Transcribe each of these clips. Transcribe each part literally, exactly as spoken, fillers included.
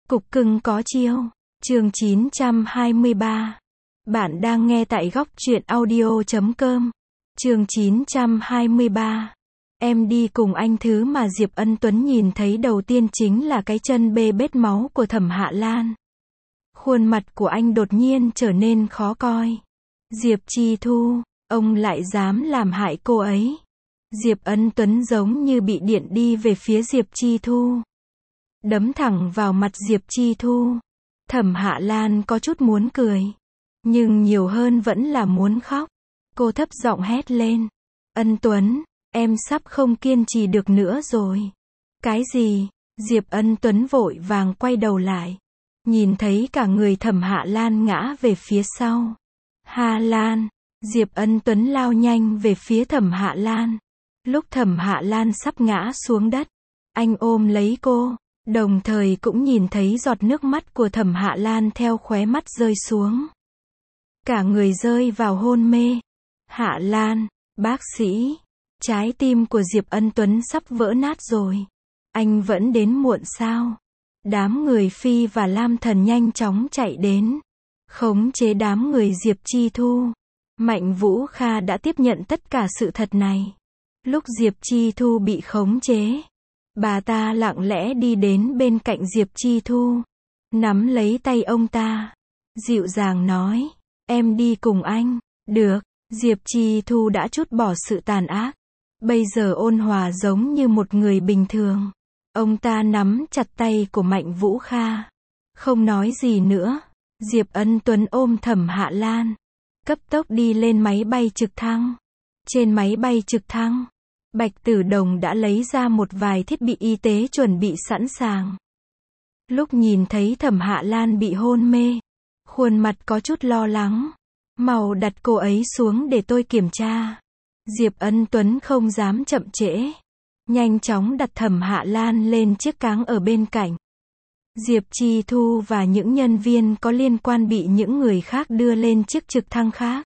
Cục cưng có chiêu. Chương chín trăm hai mươi ba. Bạn đang nghe tại góc truyện audio chấm com. Chương chín trăm hai mươi ba. Em đi cùng anh. Thứ mà Diệp Ân Tuấn nhìn thấy đầu tiên chính là cái chân bê bết máu của Thẩm Hạ Lan. Khuôn mặt của anh đột nhiên trở nên khó coi. Diệp Chi Thu, ông lại dám làm hại cô ấy. Diệp Ân Tuấn giống như bị điện đi về phía Diệp Chi Thu. Đấm thẳng vào mặt Diệp Chi Thu. Thẩm Hạ Lan có chút muốn cười, nhưng nhiều hơn vẫn là muốn khóc. Cô thấp giọng hét lên. Ân Tuấn, em sắp không kiên trì được nữa rồi. Cái gì? Diệp Ân Tuấn vội vàng quay đầu lại. Nhìn thấy cả người Thẩm Hạ Lan ngã về phía sau. Hạ Lan. Diệp Ân Tuấn lao nhanh về phía Thẩm Hạ Lan. Lúc Thẩm Hạ Lan sắp ngã xuống đất, anh ôm lấy cô, đồng thời cũng nhìn thấy giọt nước mắt của Thẩm Hạ Lan theo khóe mắt rơi xuống. Cả người rơi vào hôn mê. Hạ Lan, bác sĩ, trái tim của Diệp Ân Tuấn sắp vỡ nát rồi. Anh vẫn đến muộn sao? Đám người Phi và Lam Thần nhanh chóng chạy đến, khống chế đám người Diệp Chi Thu. Mạnh Vũ Kha đã tiếp nhận tất cả sự thật này. Lúc Diệp Chi Thu bị khống chế, bà ta lặng lẽ đi đến bên cạnh Diệp Chi Thu, nắm lấy tay ông ta, dịu dàng nói, em đi cùng anh. Được. Diệp Chi Thu đã trút bỏ sự tàn ác, bây giờ ôn hòa giống như một người bình thường. Ông ta nắm chặt tay của Mạnh Vũ Kha, không nói gì nữa. Diệp Ân Tuấn ôm Thẩm Hạ Lan, cấp tốc đi lên máy bay trực thăng. Trên máy bay trực thăng, Bạch Tử Đồng đã lấy ra một vài thiết bị y tế chuẩn bị sẵn sàng. Lúc nhìn thấy Thẩm Hạ Lan bị hôn mê, khuôn mặt có chút lo lắng. Mau đặt cô ấy xuống để tôi kiểm tra. Diệp Ân Tuấn không dám chậm trễ, nhanh chóng đặt Thẩm Hạ Lan lên chiếc cáng ở bên cạnh. Diệp Chi Thu và những nhân viên có liên quan bị những người khác đưa lên chiếc trực thăng khác.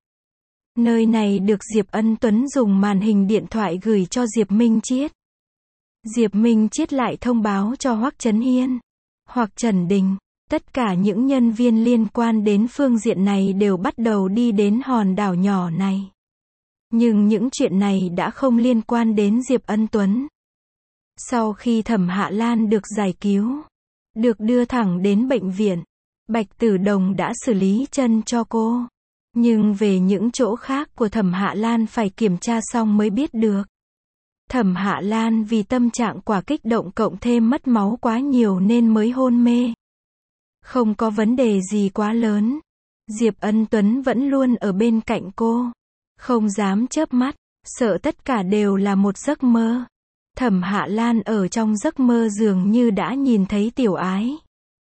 Nơi này được Diệp Ân Tuấn dùng màn hình điện thoại gửi cho Diệp Minh Chiết. Diệp Minh Chiết lại thông báo cho Hoắc Chấn Hiên, Hoắc Trần Đình, tất cả những nhân viên liên quan đến phương diện này đều bắt đầu đi đến hòn đảo nhỏ này. Nhưng những chuyện này đã không liên quan đến Diệp Ân Tuấn. Sau khi Thẩm Hạ Lan được giải cứu, được đưa thẳng đến bệnh viện, Bạch Tử Đồng đã xử lý chân cho cô. Nhưng về những chỗ khác của Thẩm Hạ Lan phải kiểm tra xong mới biết được. Thẩm Hạ Lan vì tâm trạng quả kích động cộng thêm mất máu quá nhiều nên mới hôn mê. Không có vấn đề gì quá lớn. Diệp Ân Tuấn vẫn luôn ở bên cạnh cô, không dám chớp mắt, sợ tất cả đều là một giấc mơ. Thẩm Hạ Lan ở trong giấc mơ dường như đã nhìn thấy Tiểu Ái.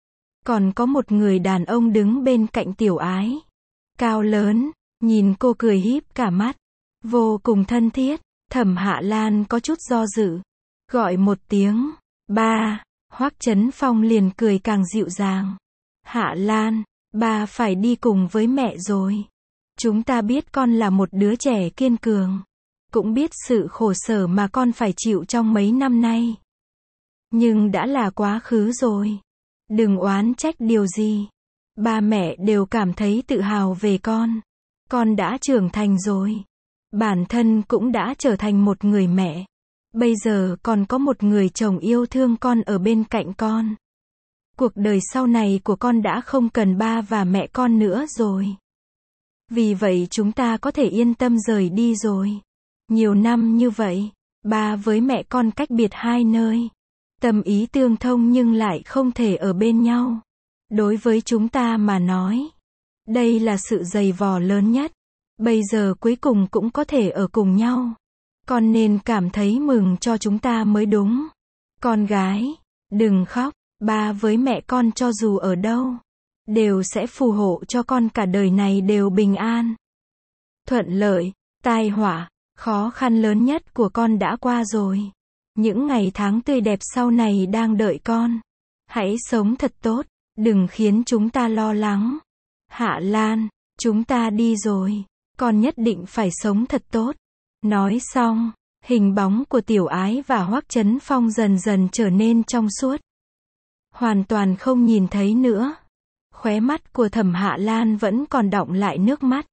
Còn có một người đàn ông đứng bên cạnh Tiểu Ái, cao lớn, nhìn cô cười híp cả mắt, vô cùng thân thiết. Thẩm Hạ Lan có chút do dự, gọi một tiếng, ba. Hoắc Chấn Phong liền cười càng dịu dàng. Hạ Lan, ba phải đi cùng với mẹ rồi. Chúng ta biết con là một đứa trẻ kiên cường, cũng biết sự khổ sở mà con phải chịu trong mấy năm nay. Nhưng đã là quá khứ rồi. Đừng oán trách điều gì. Ba mẹ đều cảm thấy tự hào về con. Con đã trưởng thành rồi. Bản thân cũng đã trở thành một người mẹ. Bây giờ còn có một người chồng yêu thương con ở bên cạnh con. Cuộc đời sau này của con đã không cần ba và mẹ con nữa rồi. Vì vậy chúng ta có thể yên tâm rời đi rồi. Nhiều năm như vậy, ba với mẹ con cách biệt hai nơi. Tâm ý tương thông nhưng lại không thể ở bên nhau. Đối với chúng ta mà nói, đây là sự dày vò lớn nhất. Bây giờ cuối cùng cũng có thể ở cùng nhau. Con nên cảm thấy mừng cho chúng ta mới đúng. Con gái, đừng khóc. Ba với mẹ con cho dù ở đâu, đều sẽ phù hộ cho con cả đời này đều bình an, thuận lợi. Tai họa, khó khăn lớn nhất của con đã qua rồi. Những ngày tháng tươi đẹp sau này đang đợi con. Hãy sống thật tốt, đừng khiến chúng ta lo lắng. Hạ Lan, chúng ta đi rồi. Con nhất định phải sống thật tốt. Nói xong, hình bóng của Tiểu Ái và Hoắc Chấn Phong dần dần trở nên trong suốt. hoàn toàn không nhìn thấy nữa. Khóe mắt của Thẩm Hạ Lan vẫn còn đọng lại nước mắt.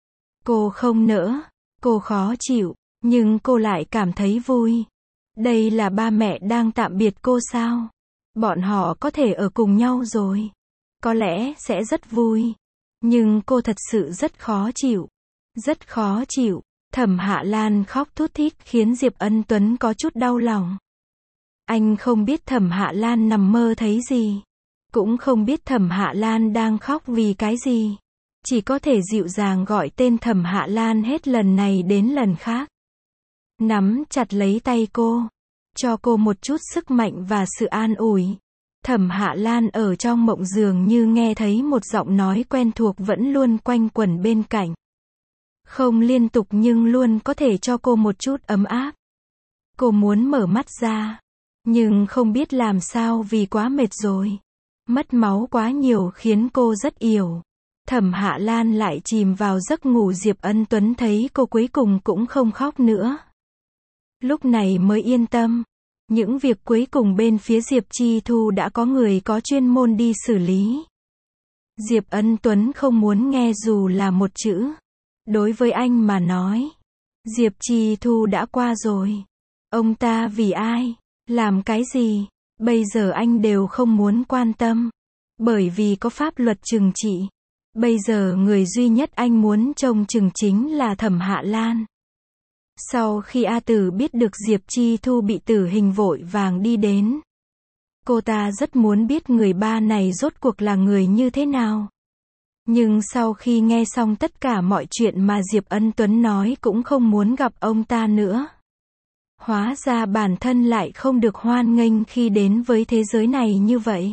Cô không nỡ, cô khó chịu, nhưng cô lại cảm thấy vui. Đây là ba mẹ đang tạm biệt cô sao? Bọn họ có thể ở cùng nhau rồi. Có lẽ sẽ rất vui. Nhưng cô thật sự rất khó chịu. Rất khó chịu. Thẩm Hạ Lan khóc thút thít khiến Diệp Ân Tuấn có chút đau lòng. Anh không biết Thẩm Hạ Lan nằm mơ thấy gì. Cũng không biết Thẩm Hạ Lan đang khóc vì cái gì. Chỉ có thể dịu dàng gọi tên Thẩm Hạ Lan hết lần này đến lần khác. Nắm chặt lấy tay cô. Cho cô một chút sức mạnh và sự an ủi. Thẩm Hạ Lan ở trong mộng dường như nghe thấy một giọng nói quen thuộc vẫn luôn quanh quẩn bên cạnh. Không liên tục nhưng luôn có thể cho cô một chút ấm áp. Cô muốn mở mắt ra. Nhưng không biết làm sao vì quá mệt rồi. Mất máu quá nhiều khiến cô rất yếu. Thẩm Hạ Lan lại chìm vào giấc ngủ. Diệp Ân Tuấn thấy cô cuối cùng cũng không khóc nữa. Lúc này mới yên tâm. Những việc cuối cùng bên phía Diệp Chi Thu đã có người có chuyên môn đi xử lý. Diệp Ân Tuấn không muốn nghe dù là một chữ. Đối với anh mà nói, Diệp Chi Thu đã qua rồi. Ông ta vì ai, làm cái gì, bây giờ anh đều không muốn quan tâm. Bởi vì có pháp luật trừng trị. Bây giờ người duy nhất anh muốn trông chừng chính là Thẩm Hạ Lan. Sau khi A Tử biết được Diệp Chi Thu bị tử hình vội vàng đi đến. Cô ta rất muốn biết người ba này rốt cuộc là người như thế nào. Nhưng sau khi nghe xong tất cả mọi chuyện mà Diệp Ân Tuấn nói cũng không muốn gặp ông ta nữa. Hóa ra bản thân lại không được hoan nghênh khi đến với thế giới này như vậy.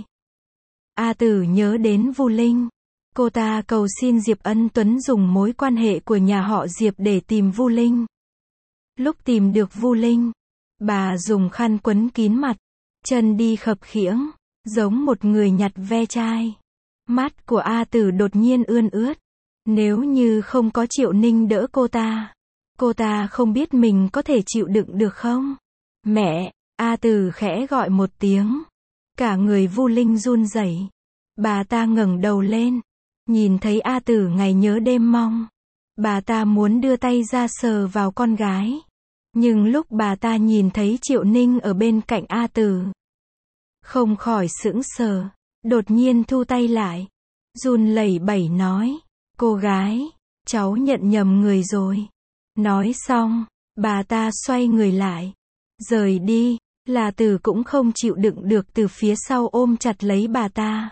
A Tử nhớ đến Vu Linh. Cô ta cầu xin Diệp Ân Tuấn dùng mối quan hệ của nhà họ Diệp để tìm Vu Linh. Lúc tìm được Vu Linh, bà dùng khăn quấn kín mặt, chân đi khập khiễng, giống một người nhặt ve chai. Mắt của A Tử đột nhiên ươn ướt. Nếu như không có Triệu Ninh đỡ cô ta, cô ta không biết mình có thể chịu đựng được không? Mẹ, A Tử khẽ gọi một tiếng. Cả người Vu Linh run rẩy. Bà ta ngẩng đầu lên, nhìn thấy A Tử ngày nhớ đêm mong. Bà ta muốn đưa tay ra sờ vào con gái. Nhưng lúc bà ta nhìn thấy Triệu Ninh ở bên cạnh A Tử, không khỏi sững sờ, đột nhiên thu tay lại. Run lẩy bẩy nói, cô gái, cháu nhận nhầm người rồi. Nói xong, bà ta xoay người lại, rời đi. Là Tử cũng không chịu đựng được từ phía sau ôm chặt lấy bà ta.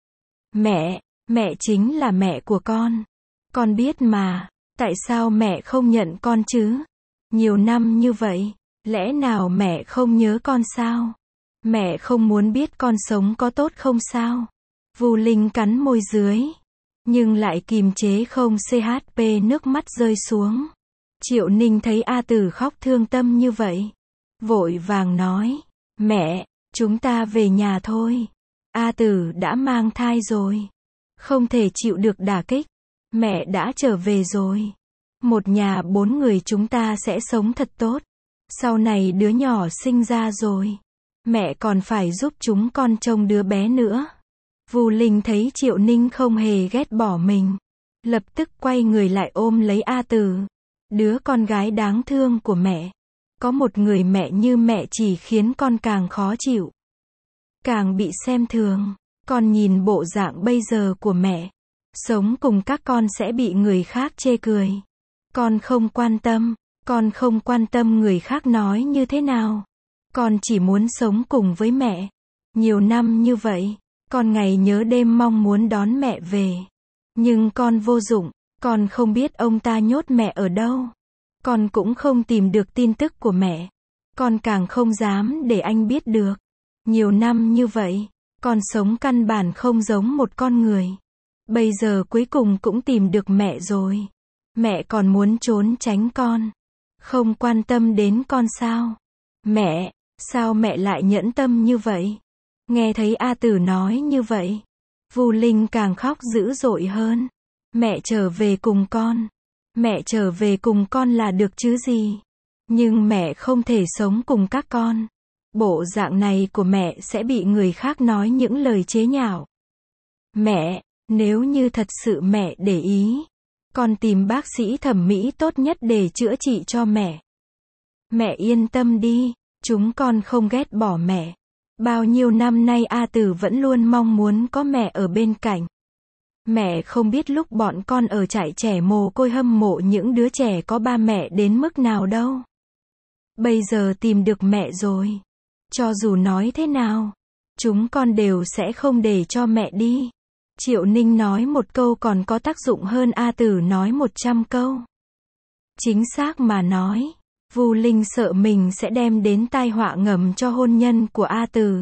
Mẹ, mẹ chính là mẹ của con. Con biết mà, tại sao mẹ không nhận con chứ? Nhiều năm như vậy, lẽ nào mẹ không nhớ con sao? Mẹ không muốn biết con sống có tốt không sao? Vu Linh cắn môi dưới, nhưng lại kìm chế không chp nước mắt rơi xuống. Triệu Ninh thấy A Tử khóc thương tâm như vậy, vội vàng nói, mẹ, chúng ta về nhà thôi. A Tử đã mang thai rồi, không thể chịu được đả kích. Mẹ đã trở về rồi. Một nhà bốn người chúng ta sẽ sống thật tốt. Sau này đứa nhỏ sinh ra rồi, mẹ còn phải giúp chúng con trông đứa bé nữa. Vu Linh thấy Triệu Ninh không hề ghét bỏ mình, lập tức quay người lại ôm lấy A Tử. Đứa con gái đáng thương của mẹ. Có một người mẹ như mẹ chỉ khiến con càng khó chịu, càng bị xem thường. Con nhìn bộ dạng bây giờ của mẹ, sống cùng các con sẽ bị người khác chê cười. Con không quan tâm, con không quan tâm người khác nói như thế nào. Con chỉ muốn sống cùng với mẹ. Nhiều năm như vậy, con ngày nhớ đêm mong muốn đón mẹ về. Nhưng con vô dụng, con không biết ông ta nhốt mẹ ở đâu. Con cũng không tìm được tin tức của mẹ. Con càng không dám để anh biết được. Nhiều năm như vậy, con sống căn bản không giống một con người. Bây giờ cuối cùng cũng tìm được mẹ rồi. Mẹ còn muốn trốn tránh con, không quan tâm đến con sao? Mẹ, sao mẹ lại nhẫn tâm như vậy? Nghe thấy A Tử nói như vậy, Vu Linh càng khóc dữ dội hơn. Mẹ trở về cùng con. Mẹ trở về cùng con là được chứ gì? Nhưng mẹ không thể sống cùng các con. Bộ dạng này của mẹ sẽ bị người khác nói những lời chế nhạo. Mẹ, nếu như thật sự mẹ để ý, con tìm bác sĩ thẩm mỹ tốt nhất để chữa trị cho mẹ. Mẹ yên tâm đi, chúng con không ghét bỏ mẹ. Bao nhiêu năm nay A Tử vẫn luôn mong muốn có mẹ ở bên cạnh. Mẹ không biết lúc bọn con ở trại trẻ mồ côi hâm mộ những đứa trẻ có ba mẹ đến mức nào đâu. Bây giờ tìm được mẹ rồi. Cho dù nói thế nào, chúng con đều sẽ không để cho mẹ đi. Triệu Ninh nói một câu còn có tác dụng hơn A Tử nói một trăm câu. Chính xác mà nói, Vu Linh sợ mình sẽ đem đến tai họa ngầm cho hôn nhân của A Tử.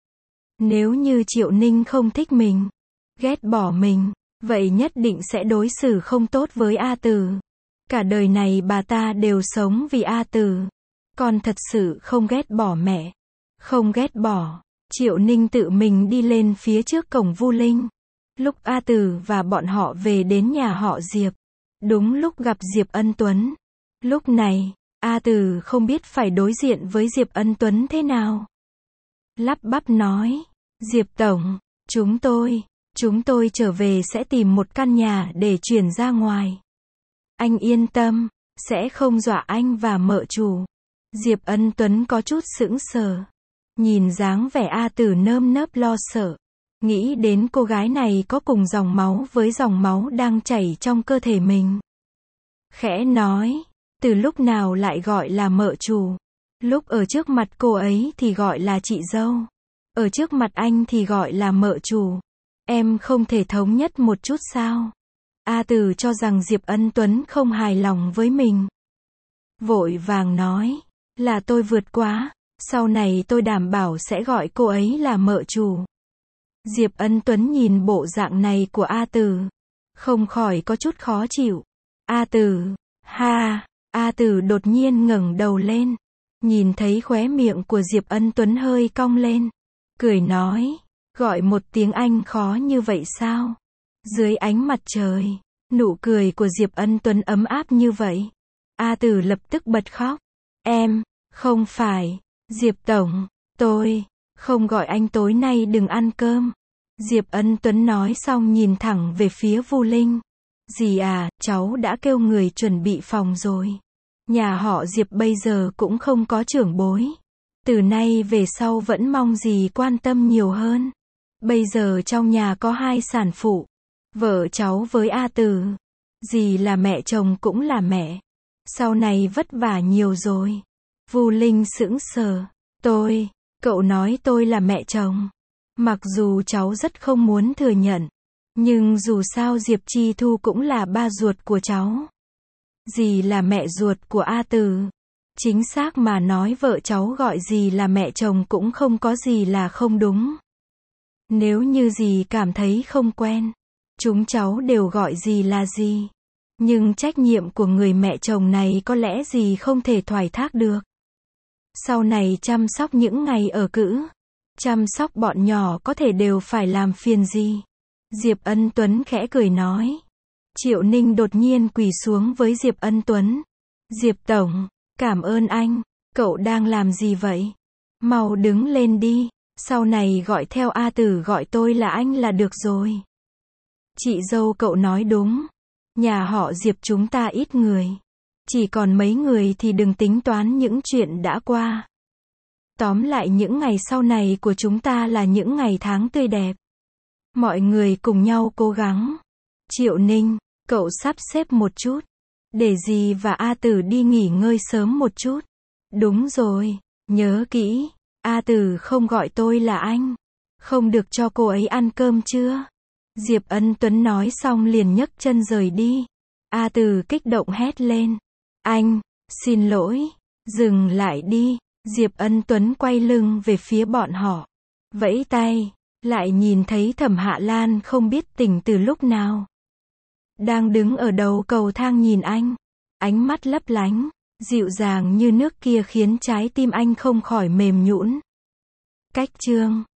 Nếu như Triệu Ninh không thích mình, ghét bỏ mình, vậy nhất định sẽ đối xử không tốt với A Tử. Cả đời này bà ta đều sống vì A Tử. Con thật sự không ghét bỏ mẹ. Không ghét bỏ. Triệu Ninh tự mình đi lên phía trước cổng Vu Linh. Lúc A Tử và bọn họ về đến nhà họ Diệp, đúng lúc gặp Diệp Ân Tuấn. Lúc này, A Tử không biết phải đối diện với Diệp Ân Tuấn thế nào. Lắp bắp nói, Diệp Tổng, chúng tôi, chúng tôi trở về sẽ tìm một căn nhà để chuyển ra ngoài. Anh yên tâm, sẽ không dọa anh và mợ chủ. Diệp Ân Tuấn có chút sững sờ. Nhìn dáng vẻ A Tử nơm nớp lo sợ. Nghĩ đến cô gái này có cùng dòng máu với dòng máu đang chảy trong cơ thể mình. Khẽ nói, từ lúc nào lại gọi là mợ chủ? Lúc ở trước mặt cô ấy thì gọi là chị dâu. Ở trước mặt anh thì gọi là mợ chủ. Em không thể thống nhất một chút sao? A Tử cho rằng Diệp Ân Tuấn không hài lòng với mình. Vội vàng nói, là tôi vượt quá, sau này tôi đảm bảo sẽ gọi cô ấy là mợ chủ. Diệp Ân Tuấn nhìn bộ dạng này của A Tử, không khỏi có chút khó chịu. A Tử, ha, A Tử đột nhiên ngẩng đầu lên, nhìn thấy khóe miệng của Diệp Ân Tuấn hơi cong lên, cười nói, gọi một tiếng anh khó như vậy sao? Dưới ánh mặt trời, nụ cười của Diệp Ân Tuấn ấm áp như vậy. A Tử lập tức bật khóc. Em, không phải, Diệp Tổng, tôi, không gọi anh tối nay đừng ăn cơm. Diệp Ân Tuấn nói xong nhìn thẳng về phía Vu Linh. Dì à, cháu đã kêu người chuẩn bị phòng rồi. Nhà họ Diệp bây giờ cũng không có trưởng bối. Từ nay về sau vẫn mong dì quan tâm nhiều hơn. Bây giờ trong nhà có hai sản phụ. Vợ cháu với A Tử. Dì là mẹ, chồng cũng là mẹ. Sau này vất vả nhiều rồi. Vu Linh sững sờ. Tôi, cậu nói tôi là mẹ chồng. Mặc dù cháu rất không muốn thừa nhận. Nhưng dù sao Diệp Chi Thu cũng là ba ruột của cháu. Dì là mẹ ruột của A Tử. Chính xác mà nói vợ cháu gọi dì là mẹ chồng cũng không có gì là không đúng. Nếu như dì cảm thấy không quen, chúng cháu đều gọi dì là dì. Nhưng trách nhiệm của người mẹ chồng này có lẽ dì không thể thoái thác được. Sau này chăm sóc những ngày ở cữ, chăm sóc bọn nhỏ có thể đều phải làm phiền dì. Diệp Ân Tuấn khẽ cười nói. Triệu Ninh đột nhiên quỳ xuống với Diệp Ân Tuấn. Diệp Tổng, cảm ơn anh, cậu đang làm gì vậy? Mau đứng lên đi, sau này gọi theo A Tử gọi tôi là anh là được rồi. Chị dâu cậu nói đúng, nhà họ Diệp chúng ta ít người. Chỉ còn mấy người thì đừng tính toán những chuyện đã qua. Tóm lại những ngày sau này của chúng ta là những ngày tháng tươi đẹp. Mọi người cùng nhau cố gắng. Triệu Ninh, cậu sắp xếp một chút. Để dì và A Tử đi nghỉ ngơi sớm một chút. Đúng rồi, nhớ kỹ, A Tử không gọi tôi là anh. Không được cho cô ấy ăn cơm chưa? Diệp Ân Tuấn nói xong liền nhấc chân rời đi. A Tử kích động hét lên. Anh, xin lỗi, dừng lại đi. Diệp Ân Tuấn quay lưng về phía bọn họ. Vẫy tay, lại nhìn thấy Thẩm Hạ Lan không biết tỉnh từ lúc nào. Đang đứng ở đầu cầu thang nhìn anh. Ánh mắt lấp lánh, dịu dàng như nước kia khiến trái tim anh không khỏi mềm nhũn. Cách chương